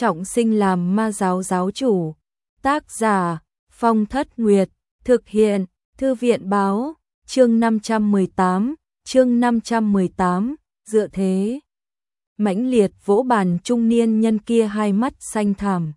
trọng sinh làm ma giáo giáo chủ. Tác giả Phong Thất Nguyệt. Thực hiện Thư viện báo. Chương 518. Chương 518. Dựa thế. Mãnh liệt vỗ bàn, trung niên nhân kia hai mắt xanh thẳm.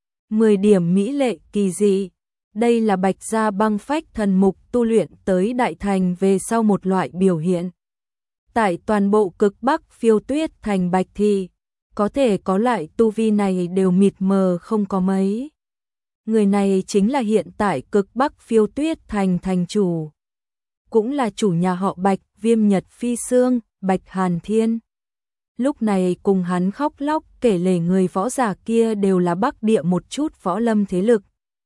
10 điểm mỹ lệ kỳ dị. Đây là Bạch Gia băng phách thần mục tu luyện tới đại thành về sau một loại biểu hiện. Tại toàn bộ cực Bắc Phiêu Tuyết thành Bạch Thị, có thể có loại tu vi này đều mịt mờ không có mấy. Người này chính là hiện tại cực Bắc Phiêu Tuyết thành thành chủ, cũng là chủ nhà họ Bạch, Viêm Nhật Phi Xương, Bạch Hàn Thiên. Lúc này cùng hắn khóc lóc kể lể người võ giả kia đều là Bắc Địa một chút võ lâm thế lực.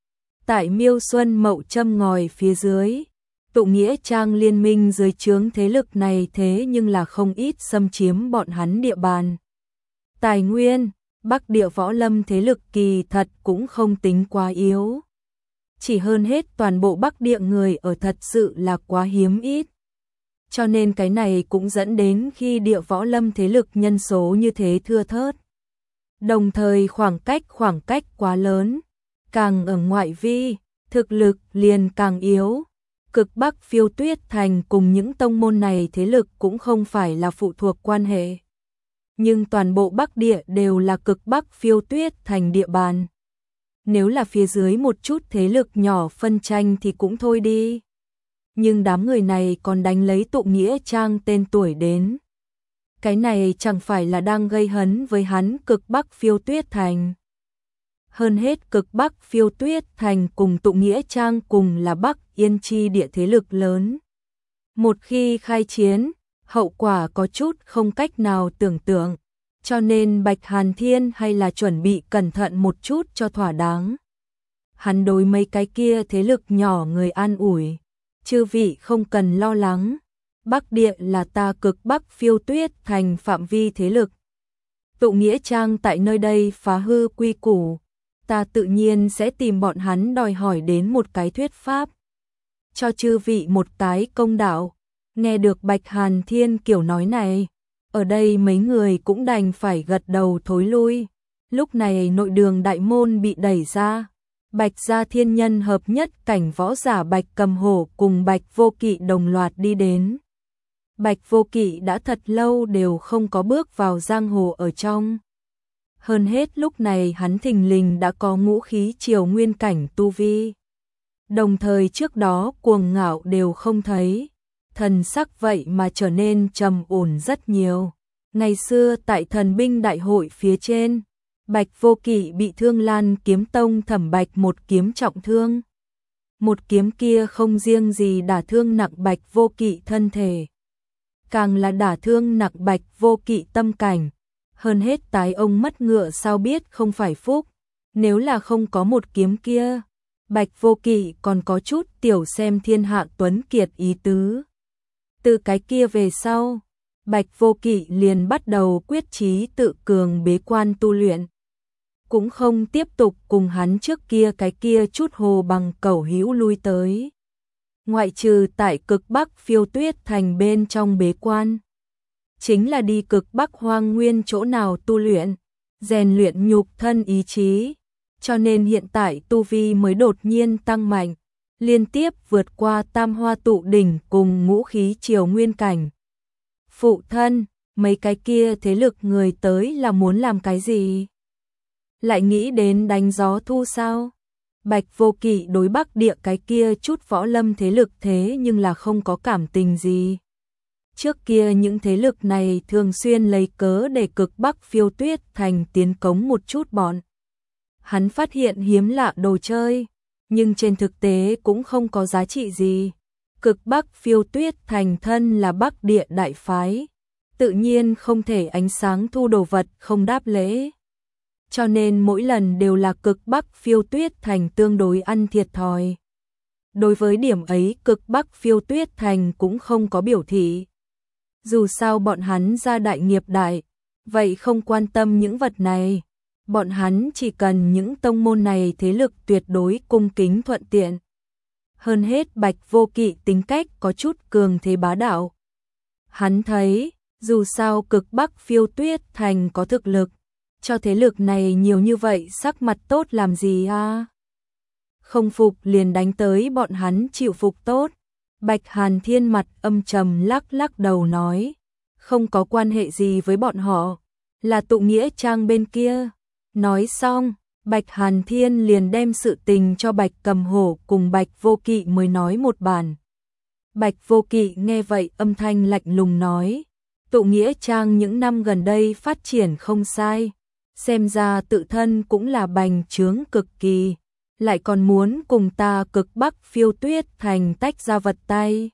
Tại Miêu Xuân Mậu châm ngòi phía dưới, tụ nghĩa trang liên minh dưới trướng thế lực này thế nhưng là không ít xâm chiếm bọn hắn địa bàn. Tài nguyên, Bắc Địa võ lâm thế lực kỳ thật cũng không tính quá yếu. Chỉ hơn hết toàn bộ Bắc Địa người ở thật sự là quá hiếm ít. Cho nên cái này cũng dẫn đến khi địa võ lâm thế lực nhân số như thế thưa thớt. Đồng thời khoảng cách quá lớn, càng ở ngoại vi, thực lực liền càng yếu. Cực Bắc Phiêu Tuyết thành cùng những tông môn này thế lực cũng không phải là phụ thuộc quan hệ. Nhưng toàn bộ Bắc Địa đều là cực Bắc Phiêu Tuyết thành địa bàn. Nếu là phía dưới một chút thế lực nhỏ phân tranh thì cũng thôi đi. Nhưng đám người này còn đánh lấy tụ nghĩa trang tên tuổi đến. Cái này chẳng phải là đang gây hấn với hắn cực Bắc Phiêu Tuyết thành. Hơn hết cực Bắc Phiêu Tuyết thành cùng tụ nghĩa trang cùng là Bắc Yên Chi địa thế lực lớn. Một khi khai chiến, hậu quả có chút không cách nào tưởng tượng, cho nên Bạch Hàn Thiên hay là chuẩn bị cẩn thận một chút cho thỏa đáng. Hắn đối mấy cái kia thế lực nhỏ người an ủi, chư vị không cần lo lắng, Bắc Địa là ta cực Bắc Phiêu Tuyết thành phạm vi thế lực. Tụ nghĩa trang tại nơi đây phá hư quy củ, ta tự nhiên sẽ tìm bọn hắn đòi hỏi đến một cái thuyết pháp, cho chư vị một cái công đạo. Nghe được Bạch Hàn Thiên kiểu nói này, ở đây mấy người cũng đành phải gật đầu thối lui. Lúc này nội đường đại môn bị đẩy ra, Bạch Gia thiên nhân hợp nhất cảnh võ giả Bạch Cầm Hổ cùng Bạch Vô Kỵ đồng loạt đi đến. Bạch Vô Kỵ đã thật lâu đều không có bước vào giang hồ ở trong. Hơn hết lúc này hắn thình lình đã có ngũ khí triều nguyên cảnh tu vi. Đồng thời trước đó cuồng ngạo đều không thấy, thần sắc vậy mà trở nên trầm ổn rất nhiều. Ngày xưa tại thần binh đại hội phía trên, Bạch Vô Kỵ bị Thương Lan kiếm tông Thẩm Bạch một kiếm trọng thương. Một kiếm kia không riêng gì đả thương nặng Bạch Vô Kỵ thân thể, càng là đả thương nặng Bạch Vô Kỵ tâm cảnh. Hơn hết tái ông mất ngựa sao biết không phải phúc. Nếu là không có một kiếm kia, Bạch Vô Kỵ còn có chút tiểu xem thiên hạ tuấn kiệt ý tứ. Từ cái kia về sau, Bạch Vô Kỵ liền bắt đầu quyết chí tự cường bế quan tu luyện. Cũng không tiếp tục cùng hắn trước kia cái kia chút hồ bằng cẩu hữu lui tới. Ngoại trừ tại cực Bắc Phiêu Tuyết thành bên trong bế quan, chính là đi cực Bắc hoang nguyên chỗ nào tu luyện, rèn luyện nhục thân ý chí. Cho nên hiện tại tu vi mới đột nhiên tăng mạnh, liên tiếp vượt qua tam hoa tụ đỉnh cùng ngũ khí triều nguyên cảnh. Phụ thân, mấy cái kia thế lực người tới là muốn làm cái gì? Lại nghĩ đến đánh gió thu sao? Bạch Vô Kỵ đối Bắc Địa cái kia chút võ lâm thế lực thế nhưng là không có cảm tình gì. Trước kia những thế lực này thường xuyên lấy cớ để cực Bắc Phiêu Tuyết thành tiến cống một chút bọn. Hắn phát hiện hiếm lạ đồ chơi, nhưng trên thực tế cũng không có giá trị gì. Cực Bắc Phiêu Tuyết thành thân là Bắc Địa đại phái, tự nhiên không thể ánh sáng thu đồ vật không đáp lễ. Cho nên mỗi lần đều là cực Bắc Phiêu Tuyết thành tương đối ăn thiệt thòi. Đối với điểm ấy cực Bắc Phiêu Tuyết thành cũng không có biểu thị. Dù sao bọn hắn gia đại nghiệp đại, vậy không quan tâm những vật này. Bọn hắn chỉ cần những tông môn này thế lực tuyệt đối cung kính thuận tiện. Hơn hết Bạch Vô Kỵ tính cách có chút cường thế bá đạo. Hắn thấy, dù sao cực Bắc Phiêu Tuyết thành có thực lực, cho thế lực này nhiều như vậy sắc mặt tốt làm gì a? Không phục liền đánh tới bọn hắn chịu phục tốt. Bạch Hàn Thiên mặt âm trầm lắc lắc đầu nói, không có quan hệ gì với bọn họ, là tụ nghĩa trang bên kia. Nói xong, Bạch Hàn Thiên liền đem sự tình cho Bạch Cầm Hổ cùng Bạch Vô Kỵ mới nói một bản. Bạch Vô Kỵ nghe vậy âm thanh lạnh lùng nói, tụ nghĩa trang những năm gần đây phát triển không sai, xem ra tự thân cũng là bành trướng cực kỳ, lại còn muốn cùng ta Cực Bắc Phiêu Tuyết Thành tách ra vật tay.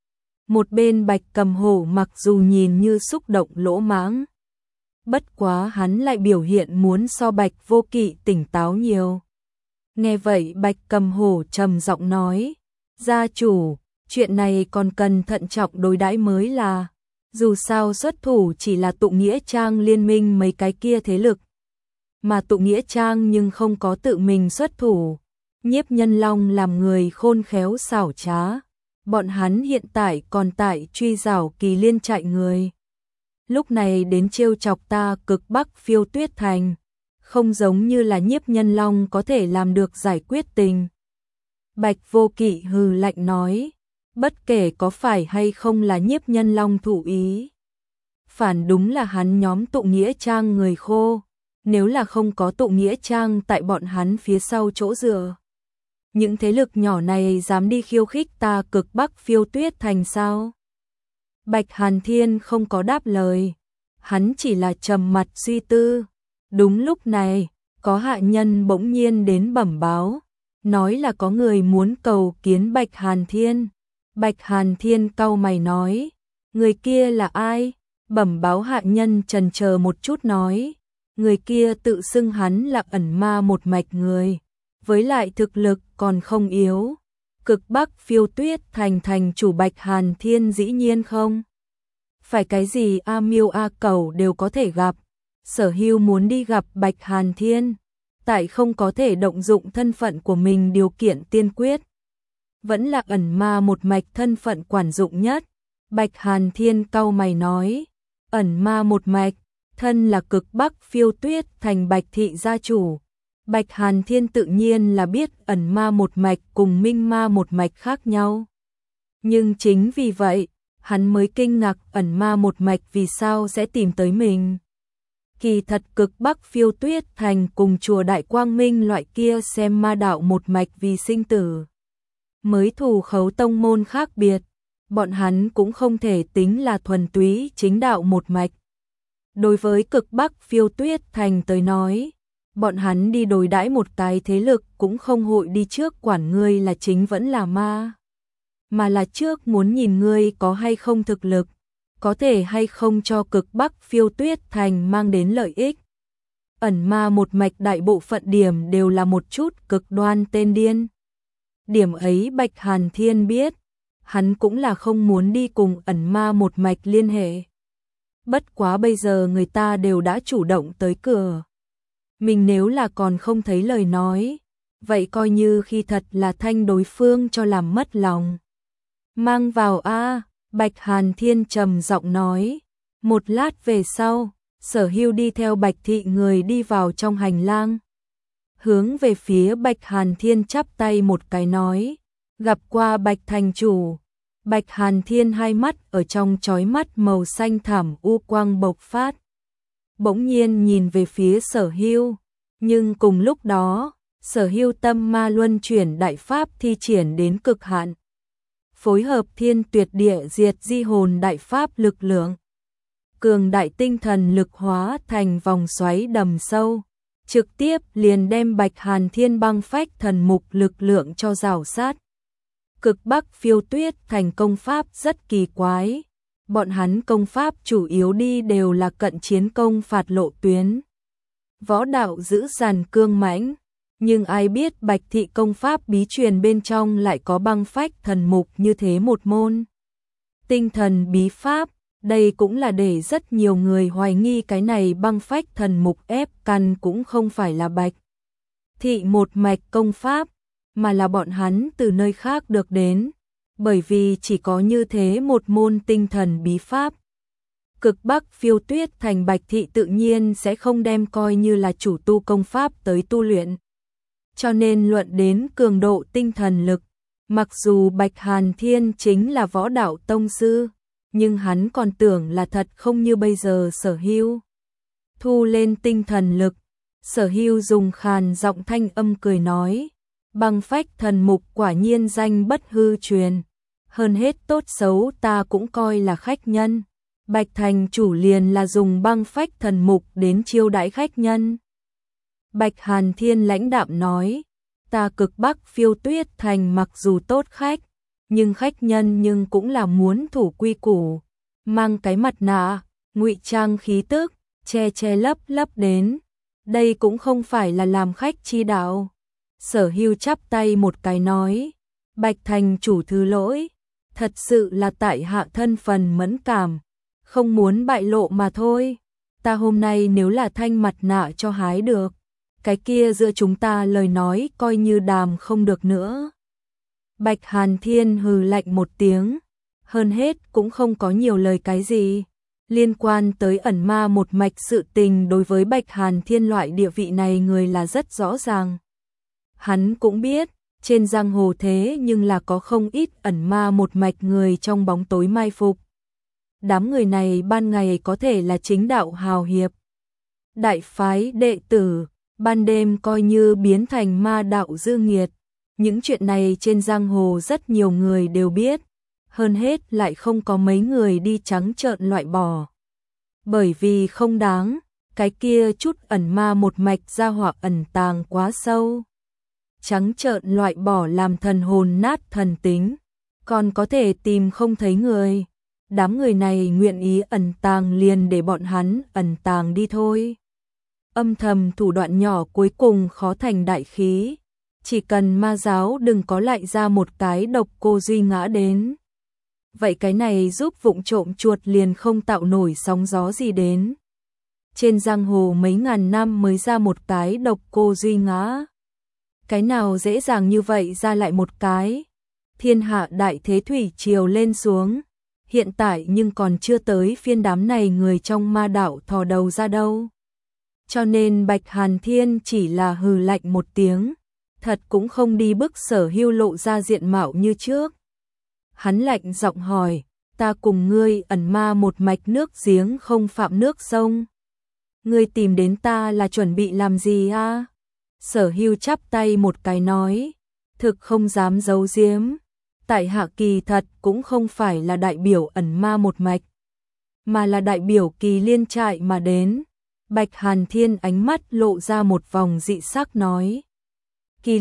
Một bên Bạch Cầm Hổ mặc dù nhìn như xúc động lỗ mãng, bất quá hắn lại biểu hiện muốn so Bạch Vô Kỵ tỉnh táo nhiều. Nghe vậy Bạch Cầm Hổ trầm giọng nói, gia chủ, chuyện này còn cần thận trọng đối đãi mới là, dù sao xuất thủ chỉ là tụ nghĩa trang liên minh mấy cái kia thế lực, mà tụ nghĩa trang nhưng không có tự mình xuất thủ. Nhiếp Nhân Long làm người khôn khéo xảo trá, bọn hắn hiện tại còn tại truy giảo Kỳ Liên chạy người. Lúc này đến trêu chọc ta Cực Bắc Phiêu Tuyết Thành, không giống như là Nhiếp Nhân Long có thể làm được giải quyết tình. Bạch Vô Kỵ hừ lạnh nói, bất kể có phải hay không là Nhiếp Nhân Long thủ ý, phản đúng là hắn nhóm tụ nghĩa trang người khô, nếu là không có tụ nghĩa trang tại bọn hắn phía sau chỗ dựa. Những thế lực nhỏ này dám đi khiêu khích ta Cực Bắc Phiêu Tuyết Thành sao? Bạch Hàn Thiên không có đáp lời, hắn chỉ là trầm mặt suy tư. Đúng lúc này, có hạ nhân bỗng nhiên đến bẩm báo, nói là có người muốn cầu kiến Bạch Hàn Thiên. Bạch Hàn Thiên cau mày nói, người kia là ai? Bẩm báo hạ nhân chần chờ một chút nói, người kia tự xưng hắn là ẩn ma một mạch người, với lại thực lực còn không yếu. Cực Bắc Phiêu Tuyết Thành thành chủ Bạch Hàn Thiên dĩ nhiên không phải cái gì A Miêu A Cẩu đều có thể gặp. Sở Hưu muốn đi gặp Bạch Hàn Thiên, tại không có thể động dụng thân phận của mình điều kiện tiên quyết, vẫn là ẩn ma một mạch thân phận quản dụng nhất. Bạch Hàn Thiên cau mày nói, ẩn ma một mạch, thân là Cực Bắc Phiêu Tuyết Thành Bạch thị gia chủ. Bạch Hàn Thiên tự nhiên là biết ẩn ma một mạch cùng minh ma một mạch khác nhau. Nhưng chính vì vậy, hắn mới kinh ngạc ẩn ma một mạch vì sao sẽ tìm tới mình. Kỳ thật Cực Bắc Phiêu Tuyết Thành cùng chùa Đại Quang Minh loại kia xem ma đạo một mạch vì sinh tử mới thù khấu tông môn khác biệt, bọn hắn cũng không thể tính là thuần túy chính đạo một mạch. Đối với Cực Bắc Phiêu Tuyết Thành tới nói, bọn hắn đi đối đãi một cái thế lực cũng không hội đi trước quản ngươi là chính vẫn là ma, mà là trước muốn nhìn ngươi có hay không thực lực, có thể hay không cho Cực Bắc Phiêu Tuyết Thành mang đến lợi ích. Ẩn ma một mạch đại bộ phận điểm đều là một chút cực đoan tên điên. Điểm ấy Bạch Hàn Thiên biết, hắn cũng là không muốn đi cùng ẩn ma một mạch liên hệ. Bất quá bây giờ người ta đều đã chủ động tới cửa. Mình nếu là còn không thấy lời nói, vậy coi như khi thật là thanh đối phương cho làm mất lòng. Mang vào a. Bạch Hàn Thiên trầm giọng nói. Một lát về sau, Sở Hưu đi theo Bạch thị người đi vào trong hành lang. Hướng về phía Bạch Hàn Thiên chắp tay một cái nói, gặp qua Bạch thành chủ. Bạch Hàn Thiên hai mắt ở trong chói mắt màu xanh thẳm u quang bộc phát. Bỗng nhiên nhìn về phía Sở Hưu, nhưng cùng lúc đó, Sở Hưu tâm ma luân chuyển đại pháp thi triển đến cực hạn. Phối hợp thiên tuyệt địa diệt di hồn đại pháp lực lượng, cường đại tinh thần lực hóa thành vòng xoáy đầm sâu, trực tiếp liền đem Bạch Hàn Thiên băng phách thần mục lực lượng cho rào sát. Cực Bắc Phiêu Tuyết Thành công pháp rất kỳ quái, bọn hắn công pháp chủ yếu đi đều là cận chiến công phạt lộ tuyến. Võ đạo giữ dàn cương mãnh, nhưng ai biết Bạch thị công pháp bí truyền bên trong lại có băng phách thần mục như thế một môn. Tinh thần bí pháp, đây cũng là để rất nhiều người hoài nghi cái này băng phách thần mục ép căn cũng không phải là Bạch thị một mạch công pháp, mà là bọn hắn từ nơi khác được đến, bởi vì chỉ có như thế một môn tinh thần bí pháp, Cực Bắc Phiêu Tuyết Thành Bạch Thị tự nhiên sẽ không đem coi như là chủ tu công pháp tới tu luyện. Cho nên luận đến cường độ tinh thần lực, mặc dù Bạch Hàn Thiên chính là võ đạo tông sư, nhưng hắn còn tưởng là thật không như bây giờ Sở Hưu. Thu lên tinh thần lực, Sở Hưu dùng khàn giọng thanh âm cười nói, băng phách thần mục quả nhiên danh bất hư truyền, hơn hết tốt xấu ta cũng coi là khách nhân. Bạch thành chủ liền là dùng băng phách thần mục đến chiêu đãi khách nhân. Bạch Hàn Thiên lãnh đạm nói, ta Cực Bắc Phiêu Tuyết Thành mặc dù tốt khách, nhưng khách nhân nhưng cũng là muốn thủ quy củ, mang cái mặt nạ, ngụy trang khí tức, che lấp lấp đến. Đây cũng không phải là làm khách chi đạo. Sở Hưu chắp tay một cái nói, Bạch thành chủ thứ lỗi, thật sự là tại hạ thân phần mẫn cảm, không muốn bại lộ mà thôi. Ta hôm nay nếu là thanh mặt nạ cho hái được, cái kia giữa chúng ta lời nói coi như đàm không được nữa. Bạch Hàn Thiên hừ lạnh một tiếng, hơn hết cũng không có nhiều lời cái gì. Liên quan tới ẩn ma một mạch sự tình đối với Bạch Hàn Thiên loại địa vị này người là rất rõ ràng. Hắn cũng biết, trên giang hồ thế nhưng là có không ít ẩn ma một mạch người trong bóng tối mai phục. Đám người này ban ngày có thể là chính đạo hào hiệp, đại phái đệ tử, ban đêm coi như biến thành ma đạo dư nghiệt. Những chuyện này trên giang hồ rất nhiều người đều biết, hơn hết lại không có mấy người đi trắng trợn loại bỏ. Bởi vì không đáng, cái kia chút ẩn ma một mạch ra họa ẩn tàng quá sâu. Trắng trợn loại bỏ làm thần hồn nát thần tính, còn có thể tìm không thấy người. Đám người này nguyện ý ẩn tàng liền để bọn hắn ẩn tàng đi thôi. Âm thầm thủ đoạn nhỏ cuối cùng khó thành đại khí. Chỉ cần ma giáo đừng có lại ra một cái độc cô Duy Ngã đến. Vậy cái này giúp vụng trộm chuột liền không tạo nổi sóng gió gì đến. Trên giang hồ mấy ngàn năm mới ra một cái độc cô Duy Ngã. Cái nào dễ dàng như vậy ra lại một cái. Thiên hạ đại thế thủy triều lên xuống. Hiện tại nhưng còn chưa tới phiên đám này người trong ma đạo thò đầu ra đâu. Cho nên Bạch Hàn Thiên chỉ là hừ lạnh một tiếng, thật cũng không đi bức Sở Hưu lộ ra diện mạo như trước. Hắn lạnh giọng hỏi, ta cùng ngươi ẩn ma một mạch nước giếng không phạm nước sông. Ngươi tìm đến ta là chuẩn bị làm gì a? Sở Hưu chắp tay một cái nói, thực không dám giấu giếm. Tại hạ kỳ thật cũng không phải là đại biểu ẩn ma một mạch, mà là đại biểu Kỳ Liên trại mà đến. Bạch Hàn Thiên ánh mắt lộ ra một vòng dị sắc nói, Kỳ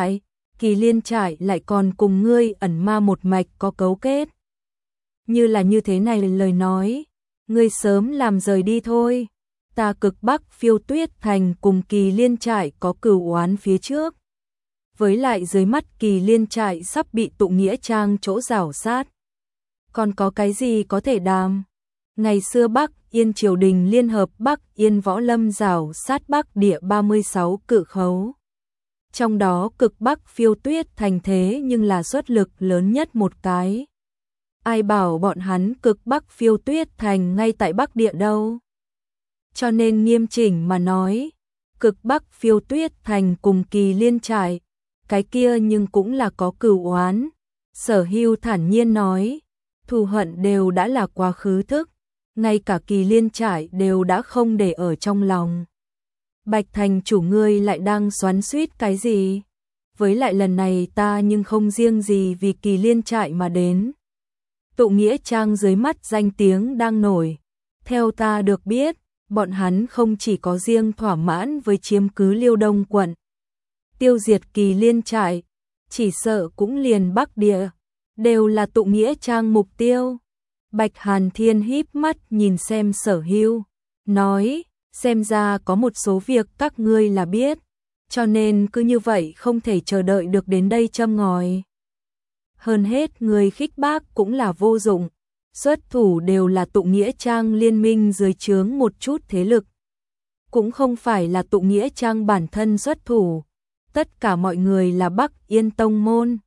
Liên trại lại còn cùng ngươi ẩn ma một mạch có cấu kết. Như là như thế này lời nói, ngươi sớm làm rời đi thôi. Ta Cực Bắc Phiêu Tuyết Thành cùng Kỳ Liên trại có cửu oán phía trước. Với lại dưới mắt Kỳ Liên trại sắp bị Tụ Nghĩa Trang chỗ rảo sát. Còn có cái gì có thể đàm? Ngày xưa Bắc Yên triều đình liên hợp Bắc Yên võ lâm rảo sát Bắc địa 36 cự khấu. Trong đó Cực Bắc Phiêu Tuyết Thành thế nhưng là xuất lực lớn nhất một cái. Ai bảo bọn hắn Cực Bắc Phiêu Tuyết Thành ngay tại Bắc địa đâu. Cho nên nghiêm chỉnh mà nói, Cực Bắc Phiêu Tuyết Thành cùng Kỳ Liên trại, cái kia nhưng cũng là có cửu oán. Sở Hưu thản nhiên nói, thù hận đều đã là quá khứ thức, ngay cả Kỳ Liên trại đều đã không để ở trong lòng. Bạch thành chủ ngươi lại đang xoắn xuýt cái gì? Với lại lần này ta nhưng không riêng gì vì Kỳ Liên trại mà đến. Tụ Nghĩa Trang dưới mắt danh tiếng đang nổi. Theo ta được biết, bọn hắn không chỉ có riêng thỏa mãn với chiếm cứ Liêu Đông quận, tiêu diệt Kỳ Liên trại, chỉ sợ cũng liền Bắc địa, đều là Tụ Nghĩa Trang mục tiêu. Bạch Hàn Thiên híp mắt nhìn xem Sở Hưu, nói, xem ra có một số việc các ngươi là biết, cho nên cứ như vậy không thể chờ đợi được đến đây châm ngòi. Hơn hết người khích bác cũng là vô dụng, xuất thủ đều là Tụ Nghĩa Trang liên minh dưới trướng một chút thế lực. Cũng không phải là Tụ Nghĩa Trang bản thân xuất thủ, tất cả mọi người là Bắc Yên tông môn,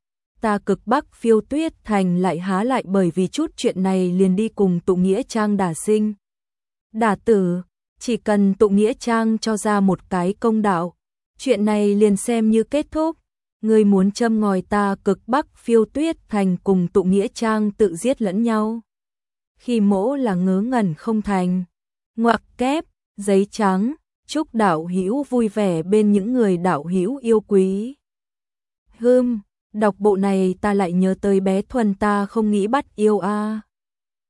ta cực bắc phiêu tuyết thành lại há lại bởi vì chút chuyện này liền đi cùng tụ nghĩa trang đả sinh. Đả tử, chỉ cần tụ nghĩa trang cho ra một cái công đạo, chuyện này liền xem như kết thúc. Ngươi muốn châm ngòi ta cực bắc phiêu tuyết thành cùng tụ nghĩa trang tự giết lẫn nhau. Khi Mỗ là ngớ ngẩn không thành. Ngoặc kép, giấy trắng, chúc đạo hữu vui vẻ bên những người đạo hữu yêu quý. Đọc bộ này ta lại nhớ tới bé Thuần ta không nghĩ bắt yêu a.